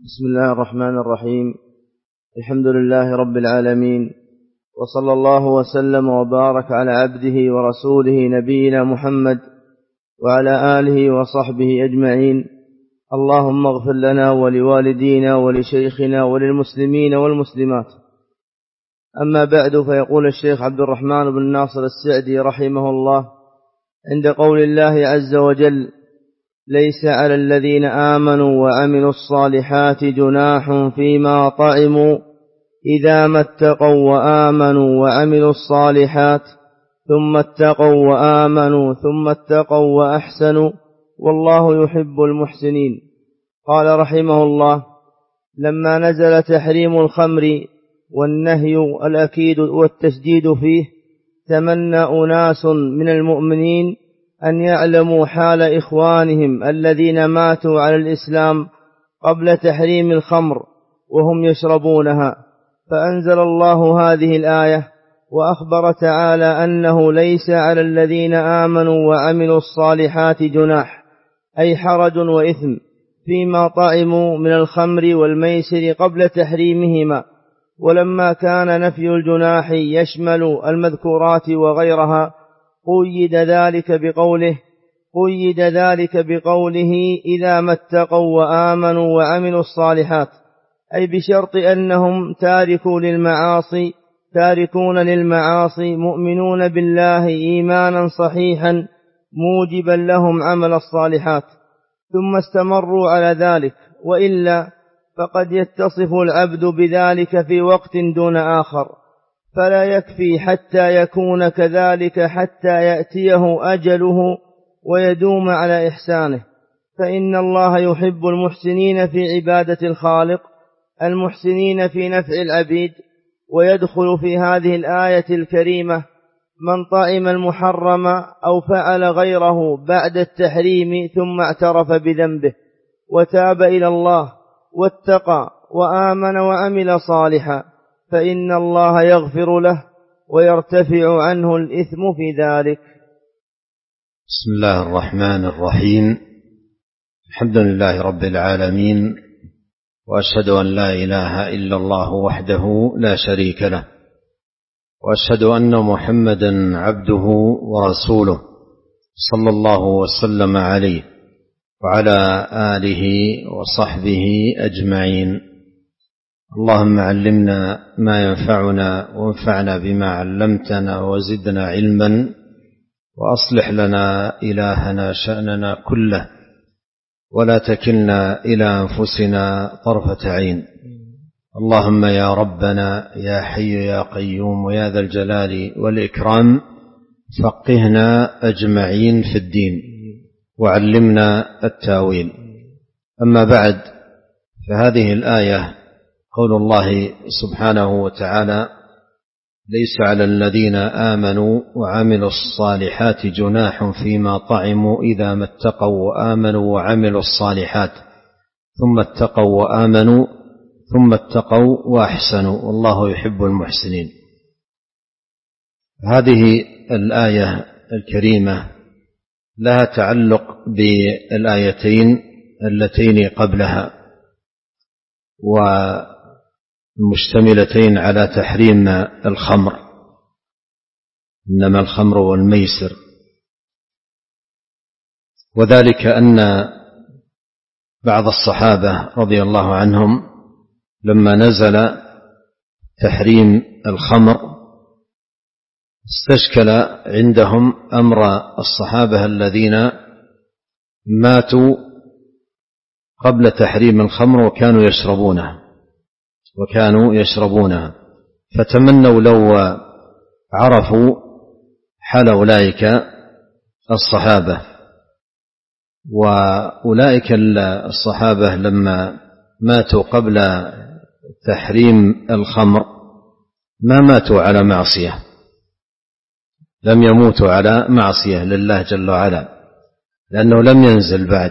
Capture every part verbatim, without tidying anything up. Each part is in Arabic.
بسم الله الرحمن الرحيم. الحمد لله رب العالمين، وصلى الله وسلم وبارك على عبده ورسوله نبينا محمد وعلى آله وصحبه أجمعين. اللهم اغفر لنا ولوالدينا ولشيخنا وللمسلمين والمسلمات. أما بعد، فيقول الشيخ عبد الرحمن بن ناصر السعدي رحمه الله عند قول الله عز وجل: ليس على الذين آمنوا وعملوا الصالحات جناح فيما طعموا إذا ما اتقوا وآمنوا وعملوا الصالحات ثم اتقوا وآمنوا ثم اتقوا وأحسنوا والله يحب المحسنين. قال رحمه الله: لما نزل تحريم الخمر والنهي الأكيد والتشديد فيه، تمنى أناس من المؤمنين أن يعلموا حال إخوانهم الذين ماتوا على الإسلام قبل تحريم الخمر وهم يشربونها، فأنزل الله هذه الآية وأخبر تعالى أنه ليس على الذين آمنوا وعملوا الصالحات جناح، أي حرج وإثم فيما طعموا من الخمر والميسر قبل تحريمهما. ولما كان نفي الجناح يشمل المذكورات وغيرها، قيد ذلك بقوله قيد ذلك بقوله إذا ما اتقوا وآمنوا وعملوا الصالحات، أي بشرط أنهم تاركوا للمعاصي تاركون للمعاصي مؤمنون بالله إيمانا صحيحا موجبا لهم عمل الصالحات، ثم استمروا على ذلك، وإلا فقد يتصف العبد بذلك في وقت دون آخر، فلا يكفي حتى يكون كذلك حتى يأتيه أجله ويدوم على إحسانه، فإن الله يحب المحسنين في عبادة الخالق المحسنين في نفع العبيد. ويدخل في هذه الآية الكريمة من طعم المحرم أو فعل غيره بعد التحريم ثم اعترف بذنبه وتاب إلى الله واتقى وآمن وعمل صالحا، فإن الله يغفر له ويرتفع عنه الإثم في ذلك. بسم الله الرحمن الرحيم. الحمد لله رب العالمين، وأشهد أن لا إله إلا الله وحده لا شريك له، وأشهد أن محمدا عبده ورسوله صلى الله وسلم عليه وعلى آله وصحبه أجمعين. اللهم علمنا ما ينفعنا وانفعنا بما علمتنا وزدنا علما، وأصلح لنا إلهنا شأننا كله، ولا تكلنا إلى أنفسنا طرفة عين. اللهم يا ربنا يا حي يا قيوم يا ذا الجلال والإكرام، فقهنا أجمعين في الدين وعلمنا التاويل. أما بعد، فهذه الآية قول الله سبحانه وتعالى: ليس على الذين آمنوا وعملوا الصالحات جناح فيما طعموا إذا ما اتقوا وآمنوا وعملوا الصالحات ثم اتقوا وآمنوا ثم اتقوا وأحسنوا والله يحب المحسنين. هذه الآية الكريمة لها تعلق بالآيتين اللتين قبلها، ومشتملتين على تحريم الخمر، إنما الخمر والميسر، وذلك أن بعض الصحابة رضي الله عنهم لما نزل تحريم الخمر استشكل عندهم أمر الصحابة الذين ماتوا قبل تحريم الخمر وكانوا يشربونها وكانوا يشربونها فتمنوا لو عرفوا حال أولئك الصحابة. وأولئك الصحابة لما ماتوا قبل تحريم الخمر ما ماتوا على معصية، لم يموتوا على معصية لله جل وعلا، لأنه لم ينزل بعد،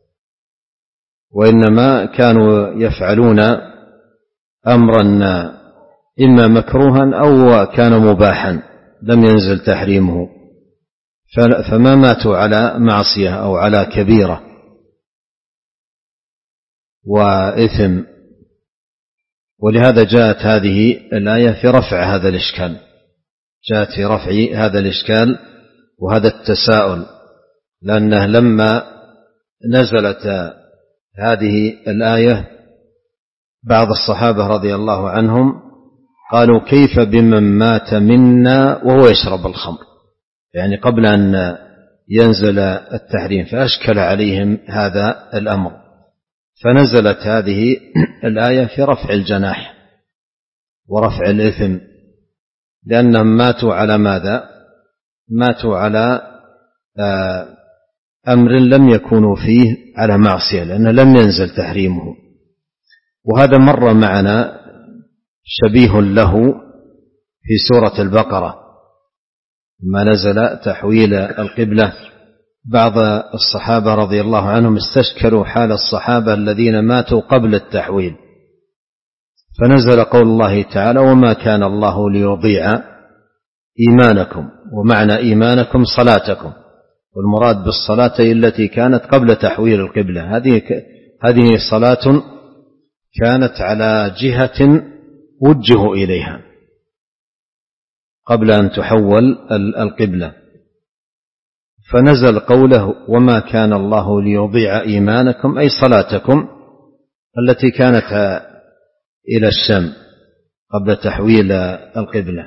وإنما كانوا يفعلون أمرا إما مكروها أو كان مباحا لم ينزل تحريمه، فما ماتوا على معصية أو على كبيرة. وإثم. ولهذا جاءت هذه الآية في رفع هذا الإشكال، جاءت في رفع هذا الإشكال وهذا التساؤل، لأنه لما نزلت هذه الآية بعض الصحابة رضي الله عنهم قالوا كيف بمن مات منا وهو يشرب الخمر، يعني قبل أن ينزل التحريم، فأشكل عليهم هذا الأمر، فنزلت هذه الآية في رفع الجناح ورفع الإثم، لأنهم ماتوا على ماذا؟ ماتوا على أمر لم يكونوا فيه على معصية، لأنه لم ينزل تحريمه. وهذا مر معنا شبيه له في سورة البقرة ما نزل تحويل القبلة. بعض الصحابة رضي الله عنهم استشكلوا حال الصحابة الذين ماتوا قبل التحويل، فنزل قول الله تعالى وما كان الله ليضيع إيمانكم، ومعنى إيمانكم صلاتكم، والمراد بالصلاة التي كانت قبل تحويل القبلة، هذه هذه صلاة كانت على جهة وجهوا إليها قبل أن تحول القبلة، فنزل قوله وما كان الله ليضيع إيمانكم أي صلاتكم التي كانت إلى الشام قبل تحويل القبلة.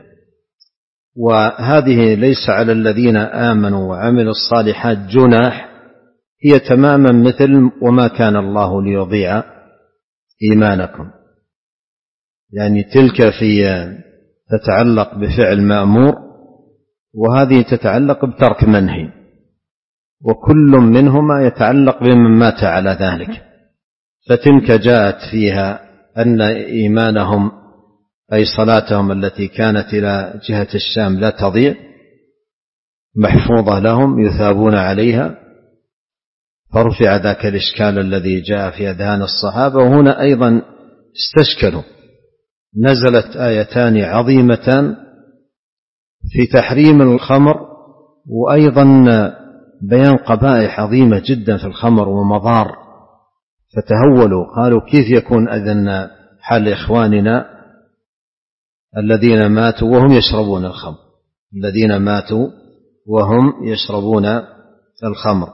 وهذه ليس على الذين آمنوا وعملوا الصالحات جناح، هي تماما مثل وما كان الله ليضيع إيمانكم، يعني تلك في تتعلق بفعل مأمور، وهذه تتعلق بترك منهي، وكل منهما يتعلق بمن مات على ذلك. فتلك جاءت فيها أن إيمانهم أي صلاتهم التي كانت إلى جهة الشام لا تضيع، محفوظة لهم يثابون عليها، فرفع ذاك الإشكال الذي جاء في أذهان الصحابة. وهنا أيضا استشكلوا، نزلت آيتان عظيمتان في تحريم الخمر، وأيضا بيان قبائح عظيمة جدا في الخمر ومضار، فتهولوا قالوا كيف يكون أذن حال إخواننا الذين ماتوا وهم يشربون الخمر، الذين ماتوا وهم يشربون الخمر.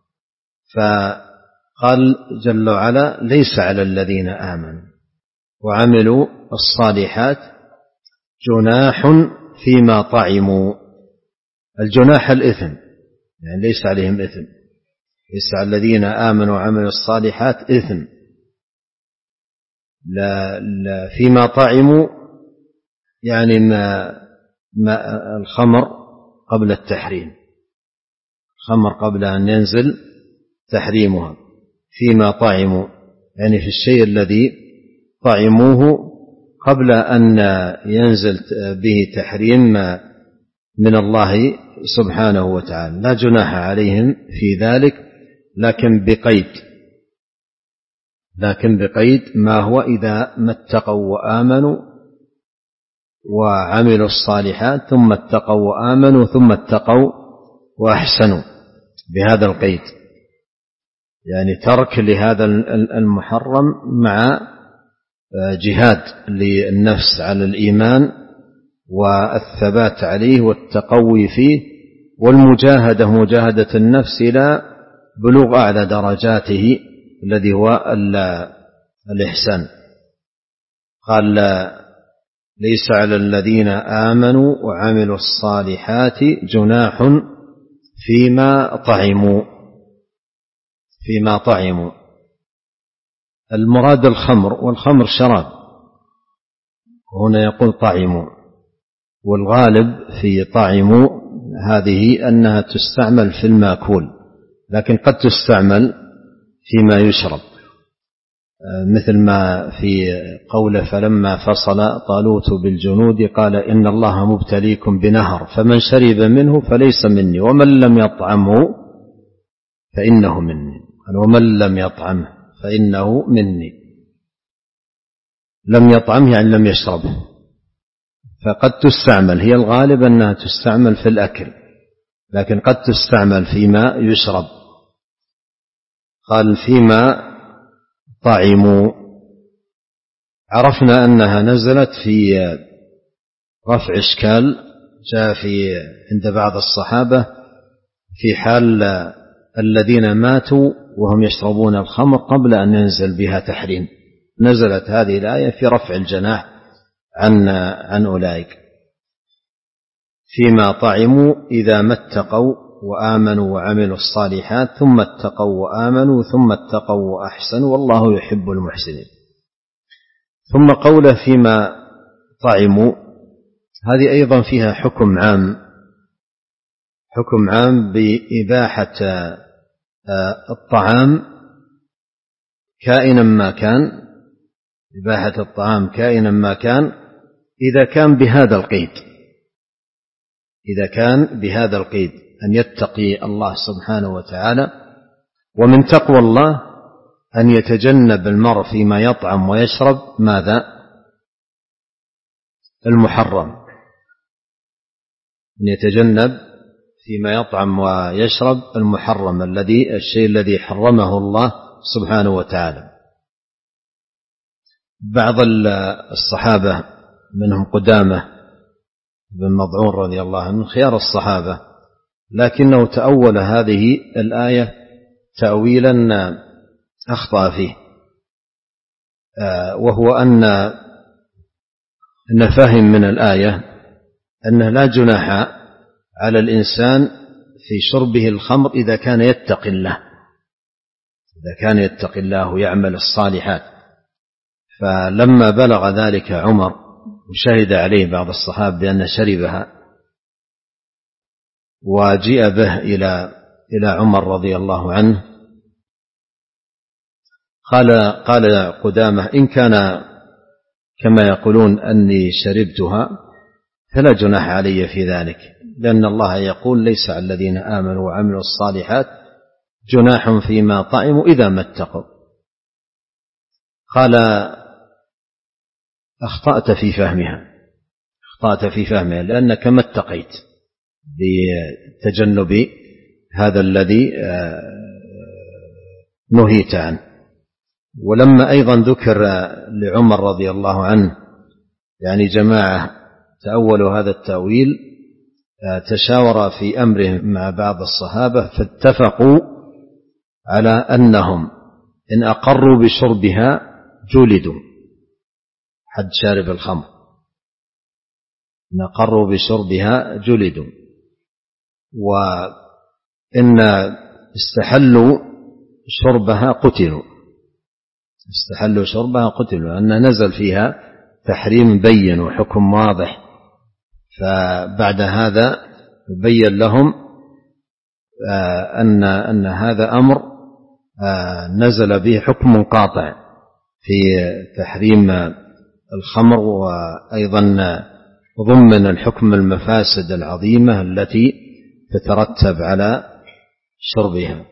فقال جل وعلا ليس على الذين آمنوا وعملوا الصالحات جناح فيما طعموا. الجناح الإثم، يعني ليس عليهم إثم، ليس على الذين آمنوا وعملوا الصالحات إثم، لا لا فيما طعموا، يعني ما, ما الخمر قبل التحريم، الخمر قبل أن ينزل تحريمها، فيما طعموا يعني في الشيء الذي طعموه قبل أن ينزل به تحريم من الله سبحانه وتعالى، لا جناح عليهم في ذلك، لكن بقيد، لكن بقيد ما هو إذا ما اتقوا وآمنوا وعملوا الصالحات ثم اتقوا وآمنوا ثم اتقوا وأحسنوا، بهذا القيد، يعني ترك لهذا المحرم مع جهاد للنفس على الإيمان والثبات عليه والتقوي فيه، والمجاهدة مجاهدة النفس إلى بلوغ أعلى درجاته الذي هو الإحسان. قال ليس على الذين آمنوا وعملوا الصالحات جناح فيما طعموا، فيما طعموا. المراد الخمر، والخمر شراب، هنا يقول طعموا، والغالب في طعموا هذه أنها تستعمل في المأكول، لكن قد تستعمل فيما يشرب، مثل ما في قوله فلما فصل طالوت بالجنود قال إن الله مبتليكم بنهر فمن شرب منه فليس مني ومن لم يطعمه فإنه مني، ومن لم يطعمه فإنه مني، لم يطعمه يعني لم يشربه. فقد تستعمل، هي الغالب أنها تستعمل في الأكل، لكن قد تستعمل فيما يشرب. قال فيما طعموا. عرفنا أنها نزلت في رفع إشكال جاء في عند بعض الصحابة في حال الذين ماتوا وهم يشربون الخمر قبل أن ينزل بها تحريم. نزلت هذه الآية في رفع الجناح عن عن أولئك. فيما طعموا إذا ما اتقوا وآمنوا وعملوا الصالحات ثم اتقوا وآمنوا ثم اتقوا وأحسنوا والله يحب المحسنين. ثم قوله فيما طعموا، هذه أيضا فيها حكم عام، حكم عام بإباحة الطعام كائنا ما كان، إباحة الطعام كائنا ما كان إذا كان بهذا القيد، إذا كان بهذا القيد أن يتقي الله سبحانه وتعالى. ومن تقوى الله أن يتجنب المرء فيما يطعم ويشرب ماذا؟ المحرم، أن يتجنب فيما يطعم ويشرب المحرم الذي الشيء الذي حرمه الله سبحانه وتعالى. بعض الصحابة منهم قدامة بن مضعون رضي الله عنه خيار الصحابة، لكنه تأول هذه الآية تأويلا أخطأ فيه، وهو أن أن فهم من الآية أنه لا جناح على الإنسان في شربه الخمر إذا كان يتقي الله، إذا كان يتقي الله ويعمل الصالحات. فلما بلغ ذلك عمر وشهد عليه بعض الصحابة بأن شربها وجيء به إلى إلى عمر رضي الله عنه، قال قال قدامة إن كان كما يقولون أني شربتها فلا جناح علي في ذلك، لأن الله يقول ليس على الذين آمنوا وعملوا الصالحات جناح فيما طعموا إذا ما اتقوا. قال أخطأت في فهمها، أخطأت في فهمها لأنك ما اتقيت بتجنب هذا الذي نهيت عنه. ولما أيضا ذكر لعمر رضي الله عنه يعني جماعة تأولوا هذا التأويل، تشاور في أمرهم مع بعض الصحابة فاتفقوا على أنهم إن أقروا بشربها جلدوا، حد شارب الخمر، إن أقروا بشربها جلدوا، وإن استحلوا شربها قتلوا، استحلوا شربها قتلوا، أن نزل فيها تحريم بين وحكم واضح. فبعد هذا يبين لهم أن أن هذا أمر نزل به حكم قاطع في تحريم الخمر، وأيضا ضمن الحكم المفاسد العظيمة التي تترتب على شربها.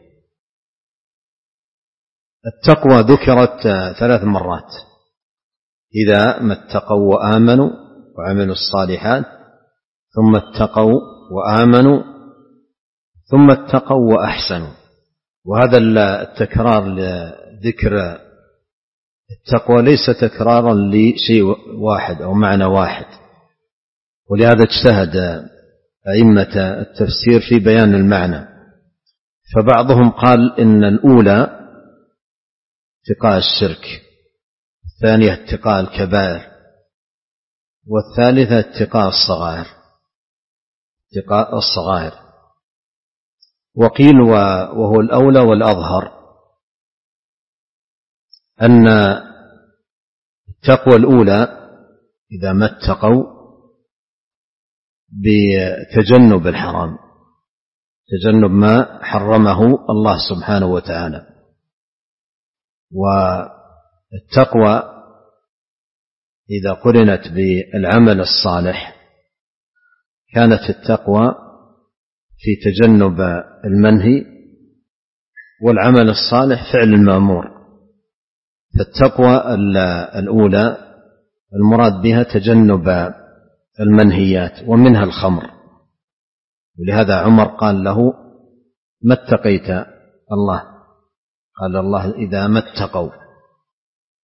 التقوى ذكرت ثلاث مرات: إذا ما اتقوا وآمنوا وعملوا الصالحات، ثم اتقوا وآمنوا، ثم اتقوا وأحسنوا. وهذا التكرار لذكر التقوى ليس تكرارا لشيء واحد أو معنى واحد، ولهذا اجتهد أئمة التفسير في بيان المعنى. فبعضهم قال إن الأولى اتقاء الشرك، الثانية اتقاء الكبائر، والثالثة اتقاء الصغائر، اتقاء الصغائر. وقيل وهو الأولى والأظهر أن التقوى الأولى إذا ما اتقوا بتجنب الحرام، تجنب ما حرمه الله سبحانه وتعالى. والتقوى إذا قرنت بالعمل الصالح كانت التقوى في تجنب المنهي، والعمل الصالح فعل المأمور. فالتقوى الأولى المراد بها تجنب المنهيات ومنها الخمر، ولهذا عمر قال له ما اتقيت الله، قال الله إذا ما اتقوا،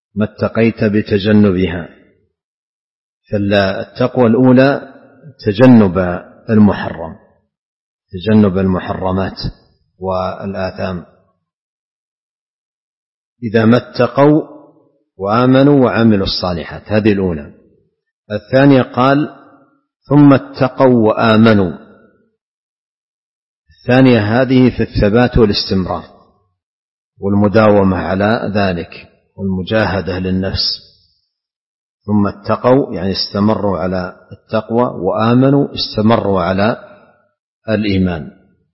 ما اتقيت بتجنبها. فالتقوى الأولى تجنب المحرم، تجنب المحرمات والآثام. إذا ما اتقوا وآمنوا وعملوا الصالحات، هذه الأولى. الثانية قال ثم اتقوا وآمنوا، الثانية هذه في الثبات والاستمرار والمداومة على ذلك والمجاهدة للنفس. ثم اتقوا يعني استمروا على التقوى، وآمنوا استمروا على الإيمان.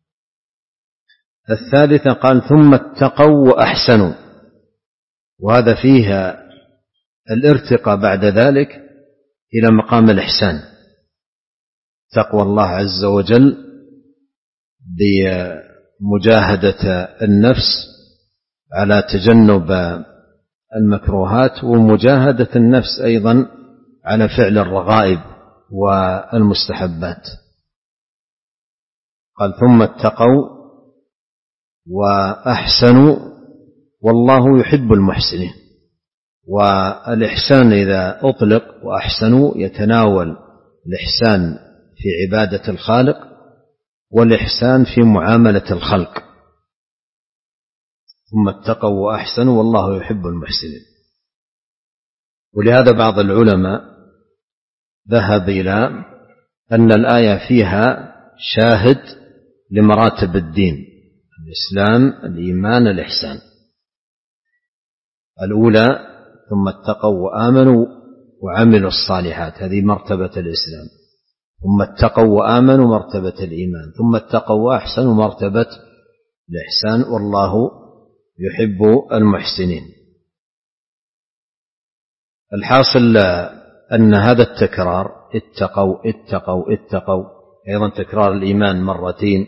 الثالثة قال ثم اتقوا وأحسنوا، وهذا فيها الارتقاء بعد ذلك إلى مقام الإحسان، تقوى الله عز وجل بمجاهدة النفس على تجنب المكروهات، ومجاهدة النفس أيضا على فعل الرغائب والمستحبات. قال ثم اتقوا وأحسنوا والله يحب المحسنين. والإحسان إذا أطلق وأحسنوا يتناول الإحسان في عبادة الخالق والإحسان في معاملة الخلق. ثم اتقوا وأحسنوا والله يحب المحسنين. ولهذا بعض العلماء ذهب إلى أن الآية فيها شاهد لمراتب الدين: الإسلام، الإيمان، الإحسان. الأولى ثم اتقوا وآمنوا وعملوا الصالحات، هذه مرتبة الإسلام. ثم اتقوا وآمنوا مرتبة الإيمان. ثم اتقوا وأحسنوا مرتبة الإحسان، والله يحب المحسنين. الحاصل أن هذا التكرار اتقوا اتقوا اتقوا، أيضا تكرار الإيمان مرتين،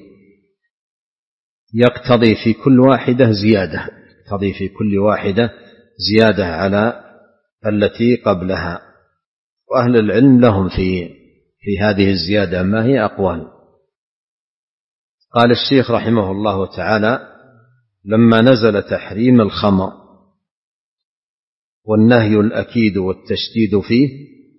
يقتضي في كل واحدة زيادة، يقتضي في كل واحدة زيادة على التي قبلها. وأهل العلم لهم في في هذه الزيادة ما هي أقوال. قال الشيخ رحمه الله تعالى: لما نزل تحريم الخمر والنهي الأكيد والتشديد فيه،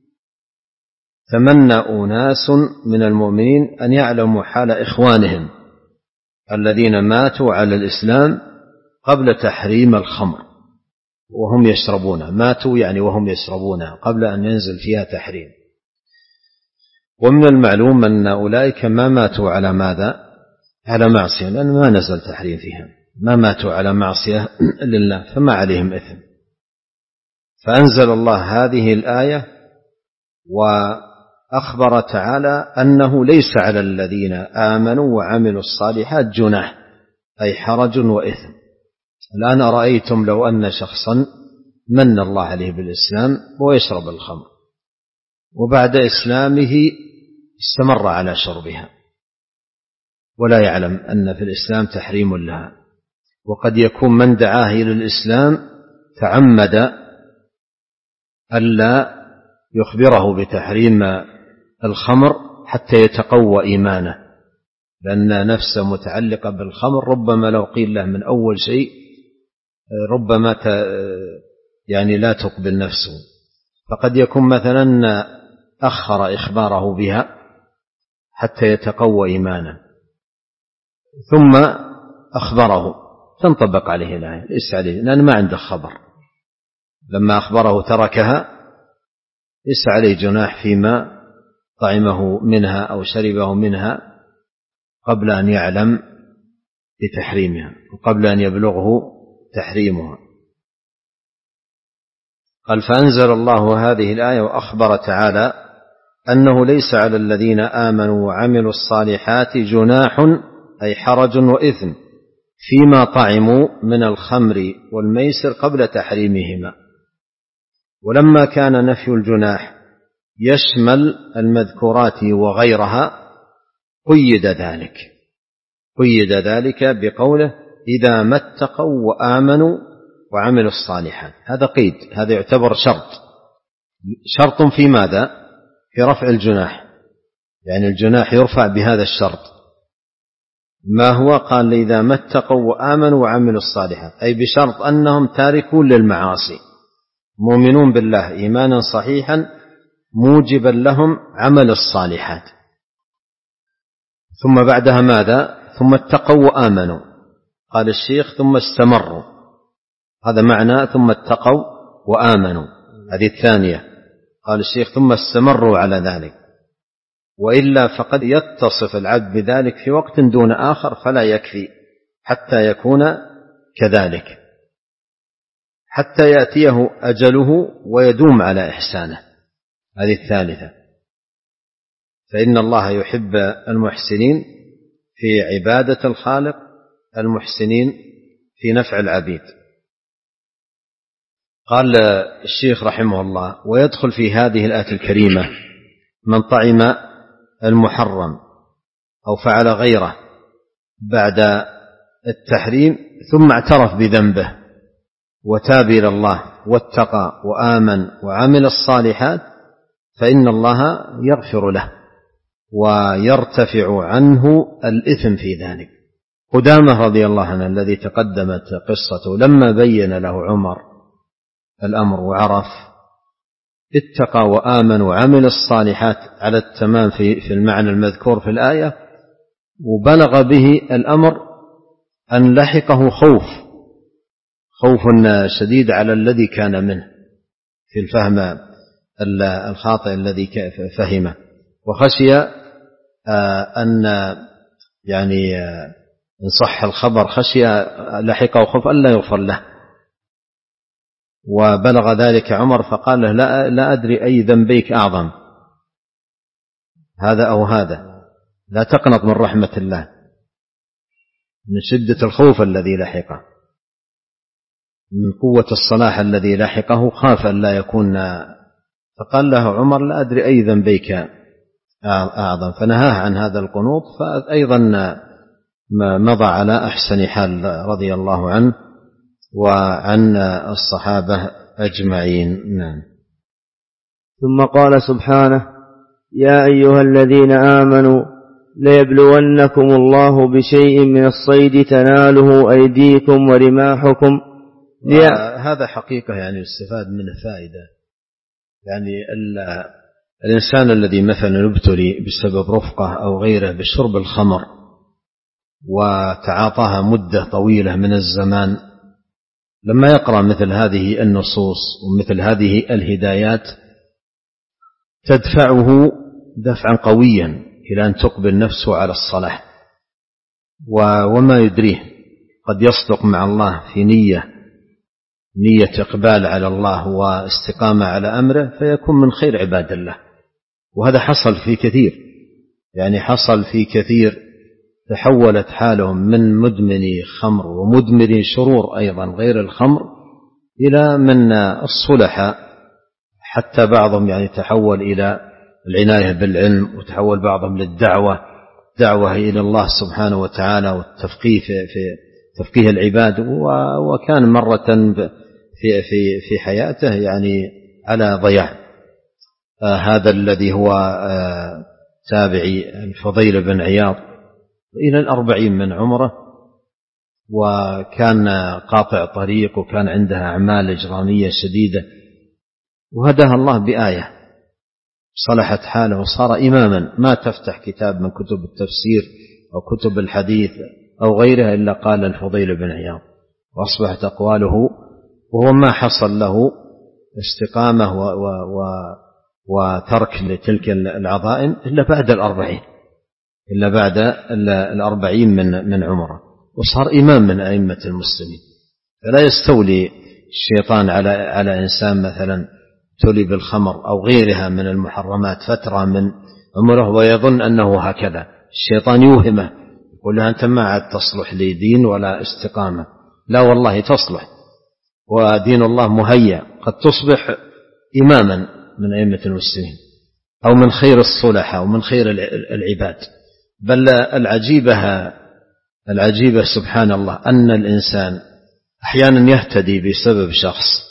تمنى أناس من المؤمنين أن يعلموا حال إخوانهم الذين ماتوا على الإسلام قبل تحريم الخمر وهم يشربون، ماتوا يعني وهم يشربون قبل أن ينزل فيها تحريم. ومن المعلوم أن أولئك ما ماتوا على ماذا؟ على معصية، لأن ما نزل تحريم فيها، ما ماتوا على معصية لله، فما عليهم إثم. فأنزل الله هذه الآية وأخبر تعالى أنه ليس على الذين آمنوا وعملوا الصالحات جناح، أي حرج وإثم. الآن أرأيتم لو أن شخصا من الله عليه بالإسلام ويشرب الخمر، وبعد إسلامه استمر على شربها ولا يعلم أن في الإسلام تحريم لها، وقد يكون من دعاه إلى الإسلام تعمد ألا يخبره بتحريم الخمر حتى يتقوى إيمانه، لأن نفسه متعلقة بالخمر، ربما لو قيل له من أول شيء ربما يعني لا تقبل نفسه. فقد يكون مثلا أخر إخباره بها حتى يتقوى إيمانه، ثم أخبره تنطبق عليه الآية، ليس عليه، لأن ما عنده خبر. لما أخبره تركها، ليس عليه جناح فيما طعمه منها أو شربه منها قبل أن يعلم بتحريمها وقبل أن يبلغه تحريمها. قال: فأنزل الله هذه الآية وأخبر تعالى أنه ليس على الذين آمنوا وعملوا الصالحات جناح، أي حرج وإثم، فيما طعموا من الخمر والميسر قبل تحريمهما. ولما كان نفي الجناح يشمل المذكورات وغيرها قيد ذلك قيد ذلك بقوله: إذا ما اتقوا وآمنوا وعملوا الصالحات. هذا قيد، هذا يعتبر شرط شرط في ماذا؟ في رفع الجناح، يعني الجناح يرفع بهذا الشرط. ما هو؟ قال: إذا ما اتقوا وآمنوا وعملوا الصالحات، أي بشرط أنهم تاركون للمعاصي مؤمنون بالله إيمانا صحيحا موجبا لهم عمل الصالحات. ثم بعدها ماذا؟ ثم اتقوا وآمنوا. قال الشيخ ثم استمروا، هذا معنى ثم اتقوا وآمنوا، هذه الثانية. قال الشيخ ثم استمروا على ذلك، وإلا فقد يتصف العبد بذلك في وقت دون آخر فلا يكفي حتى يكون كذلك، حتى يأتيه أجله ويدوم على إحسانه. هذه الثالثة. فإن الله يحب المحسنين في عبادة الخالق، المحسنين في نفع العبيد. قال الشيخ رحمه الله: ويدخل في هذه الآية الكريمة من طعم المحرم أو فعل غيره بعد التحريم ثم اعترف بذنبه وتاب إلى الله واتقى وآمن وعمل الصالحات فإن الله يغفر له ويرتفع عنه الإثم في ذلك. قدامة رضي الله عنه الذي تقدمت قصته لما بين له عمر الأمر وعرف، اتقى وآمن وعمل الصالحات على التمام في في المعنى المذكور في الآية، وبلغ به الأمر أن لحقه خوف خوف شديد على الذي كان منه في الفهم الخاطئ الذي فهمه، وخشي أن يعني إن صح الخبر خشي لحقه خوف ألا يغفر له. وبلغ ذلك عمر فقال له: لا, لا أدري أي ذنبيك أعظم، هذا أو هذا، لا تقنط من رحمة الله، من شدة الخوف الذي لحقه، من قوة الصلاح الذي لحقه، خاف أن لا يكون. فقال له عمر: لا أدري أي ذنبيك أعظم، فنهاه عن هذا القنوط، فأيضا مضى على أحسن حال رضي الله عنه وعن الصحابة أجمعين. نعم. ثم قال سبحانه: يا أيها الذين آمنوا ليبلونكم الله بشيء من الصيد تناله أيديكم ورماحكم. هذا حقيقة يعني استفاد منه فائدة، يعني الإنسان الذي مثلا يبتلي بسبب رفقة أو غيره بشرب الخمر وتعاطاها مدة طويلة من الزمان، لما يقرأ مثل هذه النصوص ومثل هذه الهدايات تدفعه دفعا قويا إلى أن تقبل نفسه على الصلاح، وما يدريه قد يصدق مع الله في نية نية إقبال على الله واستقامة على أمره فيكون من خير عباد الله. وهذا حصل في كثير، يعني حصل في كثير تحولت حالهم من مدمني خمر ومدمني شرور أيضا غير الخمر إلى من الصلحاء، حتى بعضهم يعني تحول إلى العناية بالعلم، وتحول بعضهم للدعوة دعوة إلى الله سبحانه وتعالى والتفقيه في, في تفقيه العباد، وكان مرة في, في, في حياته يعني على ضياع. آه هذا الذي هو آه تابعي الفضيل بن عياض إلى الأربعين من عمره، وكان قاطع طريق وكان عندها أعمال إجرامية شديدة، وهداها الله بآية صلحت حاله وصار إماما. ما تفتح كتاب من كتب التفسير أو كتب الحديث أو غيرها إلا قال الفضيل بن عياض، وأصبحت أقواله، وهو ما حصل له استقامة و و و وترك لتلك العظائم إلا بعد الأربعين إلا بعد الأربعين من من عمره، وصار إمام من أئمة المسلمين. فلا يستولي الشيطان على على إنسان مثلا تلي بالخمر أو غيرها من المحرمات فترة من عمره ويظن أنه هكذا. الشيطان يوهمه يقول له أنت ما عاد تصلح لدين ولا استقامة. لا والله تصلح، ودين الله مهيأ، قد تصبح إماما من أئمة المسلمين أو من خير الصلحاء ومن خير العباد. بل العجيبة العجيبة سبحان الله أن الإنسان أحيانا يهتدي بسبب شخص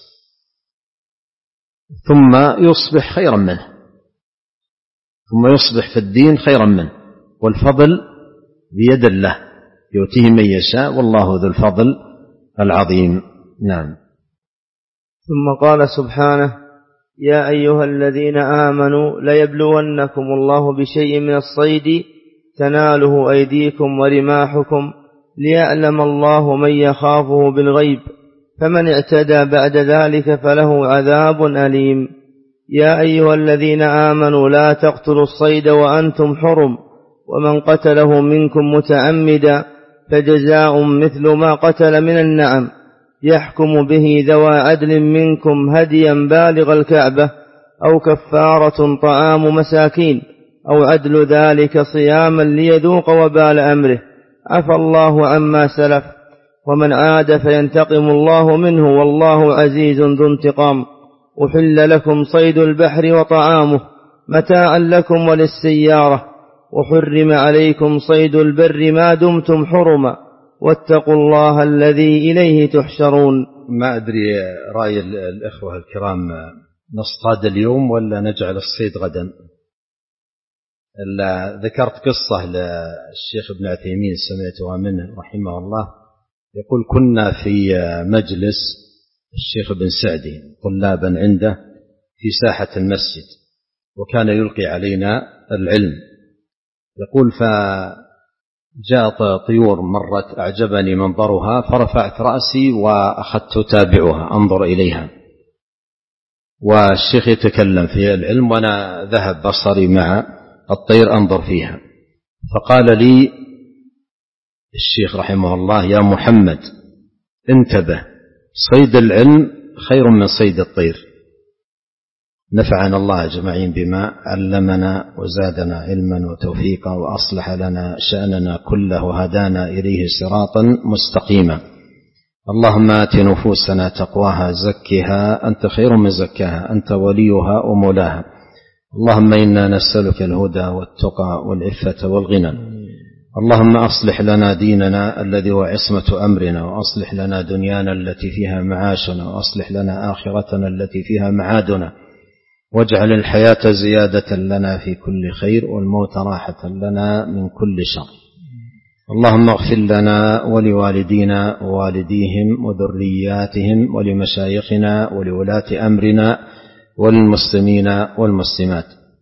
ثم يصبح خيرا منه، ثم يصبح في الدين خيرا منه، والفضل بيد الله يؤتيه من يشاء والله ذو الفضل العظيم. نعم. ثم قال سبحانه: يا أيها الذين آمنوا ليبلونكم الله بشيء من الصيد تناله أيديكم ورماحكم ليعلم الله من يخافه بالغيب، فمن اعتدى بعد ذلك فله عذاب أليم. يا أيها الذين آمنوا لا تقتلوا الصيد وأنتم حرم، ومن قتله منكم متعمدا فجزاء مثل ما قتل من النعم، يحكم به ذوى عدل منكم هديا بالغ الكعبة أو كفارة طعام مساكين أو عدل ذلك صياما ليذوق وبال أمره، عفى الله عما سلف، ومن عاد فينتقم الله منه والله عزيز ذو انتقام. أحل لكم صيد البحر وطعامه متاعا لكم وللسيارة، وحرم عليكم صيد البر ما دمتم حرما، واتقوا الله الذي إليه تحشرون. ما أدري رأي الإخوة الكرام، نصطاد اليوم ولا نجعل الصيد غدا؟ ذكرت قصة للشيخ ابن عثيمين سمعتها منه رحمه الله، يقول: كنا في مجلس الشيخ ابن سعدي طلابا عنده في ساحة المسجد، وكان يلقي علينا العلم. يقول: فجاءت طيور مرت أعجبني منظرها فرفعت رأسي وأخذت أتابعها أنظر إليها، والشيخ يتكلم في العلم وأنا ذهب بصري مع الطير أنظر فيها. فقال لي الشيخ رحمه الله: يا محمد انتبه، صيد العلم خير من صيد الطير. نفعنا الله أجمعين بما علمنا وزادنا علما وتوفيقا وأصلح لنا شأننا كله وهدانا إليه صراطا مستقيما. اللهم آت نفوسنا تقواها زكها أنت خير من زكاها أنت وليها ومولاها. اللهم إنا نسألك الهدى والتقى والعفة والغنى. اللهم أصلح لنا ديننا الذي هو عصمة أمرنا، وأصلح لنا دنيانا التي فيها معاشنا، وأصلح لنا آخرتنا التي فيها معادنا، واجعل الحياة زيادة لنا في كل خير والموت راحة لنا من كل شر. اللهم اغفر لنا ولوالدينا ووالديهم وذرياتهم ولمشايخنا ولولاة أمرنا وللمسلمين والمسلمات.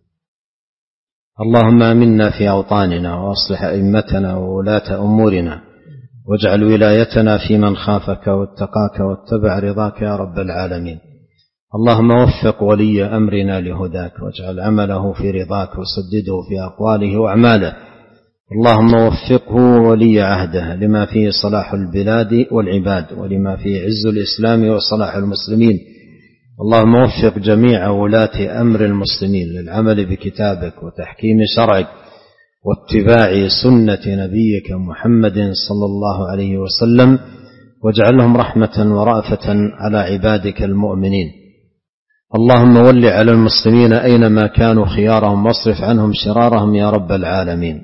اللهم آمنا في أوطاننا وأصلح أئمتنا وولاة أمورنا، واجعل ولايتنا في من خافك واتقاك واتبع رضاك يا رب العالمين. اللهم وفق ولي أمرنا لهداك، واجعل عمله في رضاك، وسدده في أقواله وأعماله. اللهم وفقه ولي عهده لما فيه صلاح البلاد والعباد، ولما فيه عز الإسلام وصلاح المسلمين. اللهم وفق جميع ولاة أمر المسلمين للعمل بكتابك وتحكيم شرعك واتباع سنة نبيك محمد صلى الله عليه وسلم، واجعلهم رحمة ورأفة على عبادك المؤمنين. اللهم ول على المسلمين أينما كانوا خيارهم، واصرف عنهم شرارهم يا رب العالمين.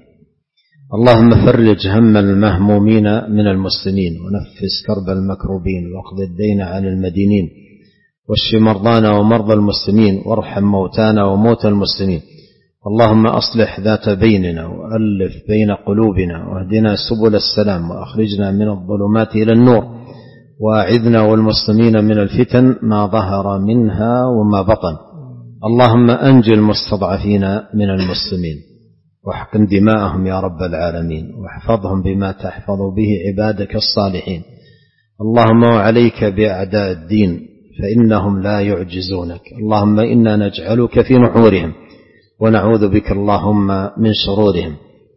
اللهم فرج هم المهمومين من المسلمين، ونفس كرب المكروبين، واقض الدين عن المدينين، واشف مرضانا ومرضى المسلمين، وارحم موتانا وموتى المسلمين. اللهم أصلح ذات بيننا، وألف بين قلوبنا، واهدنا سبل السلام، وأخرجنا من الظلمات إلى النور، وأعذنا والمسلمين من الفتن ما ظهر منها وما بطن. اللهم أنجي المستضعفين من المسلمين، واحقن دماءهم يا رب العالمين، واحفظهم بما تحفظ به عبادك الصالحين. اللهم وعليك بأعداء الدين فإنهم لا يعجزونك. اللهم إنا نجعلك في نحورهم، ونعوذ بك اللهم من شرورهم.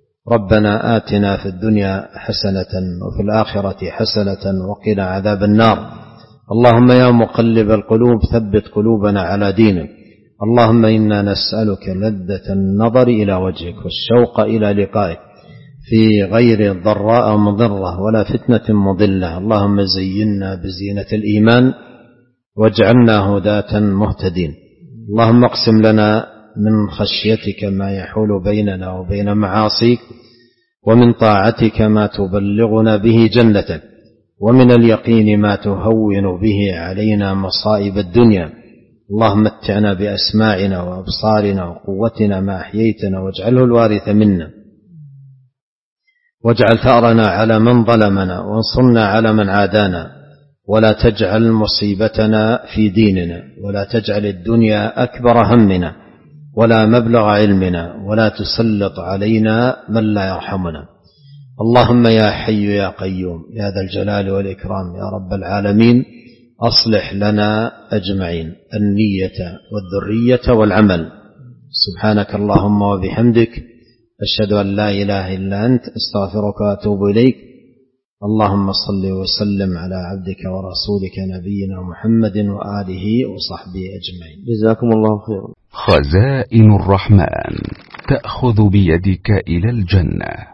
ربنا آتنا في الدنيا حسنة وفي الآخرة حسنة وقنا عذاب النار. اللهم يا مقلب القلوب ثبت قلوبنا على دينك. اللهم إنا نسألك لذة النظر إلى وجهك والشوق إلى لقائك في غير ضراء مضرة ولا فتنة مضلة. اللهم زينا بزينة الإيمان واجعلنا هداة مهتدين. اللهم اقسم لنا من خشيتك ما يحول بيننا وبين معاصيك، ومن طاعتك ما تبلغنا به جنتك، ومن اليقين ما تهون به علينا مصائب الدنيا. اللهم متعنا بأسماعنا وأبصارنا وقوتنا ما أحييتنا، واجعله الوارث منا، واجعل ثأرنا على من ظلمنا، وانصرنا على من عادانا، ولا تجعل مصيبتنا في ديننا، ولا تجعل الدنيا أكبر همنا ولا مبلغ علمنا، ولا تسلط علينا من لا يرحمنا. اللهم يا حي يا قيوم يا ذا الجلال والإكرام يا رب العالمين، أصلح لنا أجمعين النية والذرية والعمل. سبحانك اللهم وبحمدك، أشهد أن لا إله إلا أنت، أستغفرك وأتوب إليك. اللهم صل وسلم على عبدك ورسولك نبينا محمد وآله وصحبه أجمعين. جزاكم الله خيرا. خزائن الرحمن تأخذ بيدك إلى الجنة.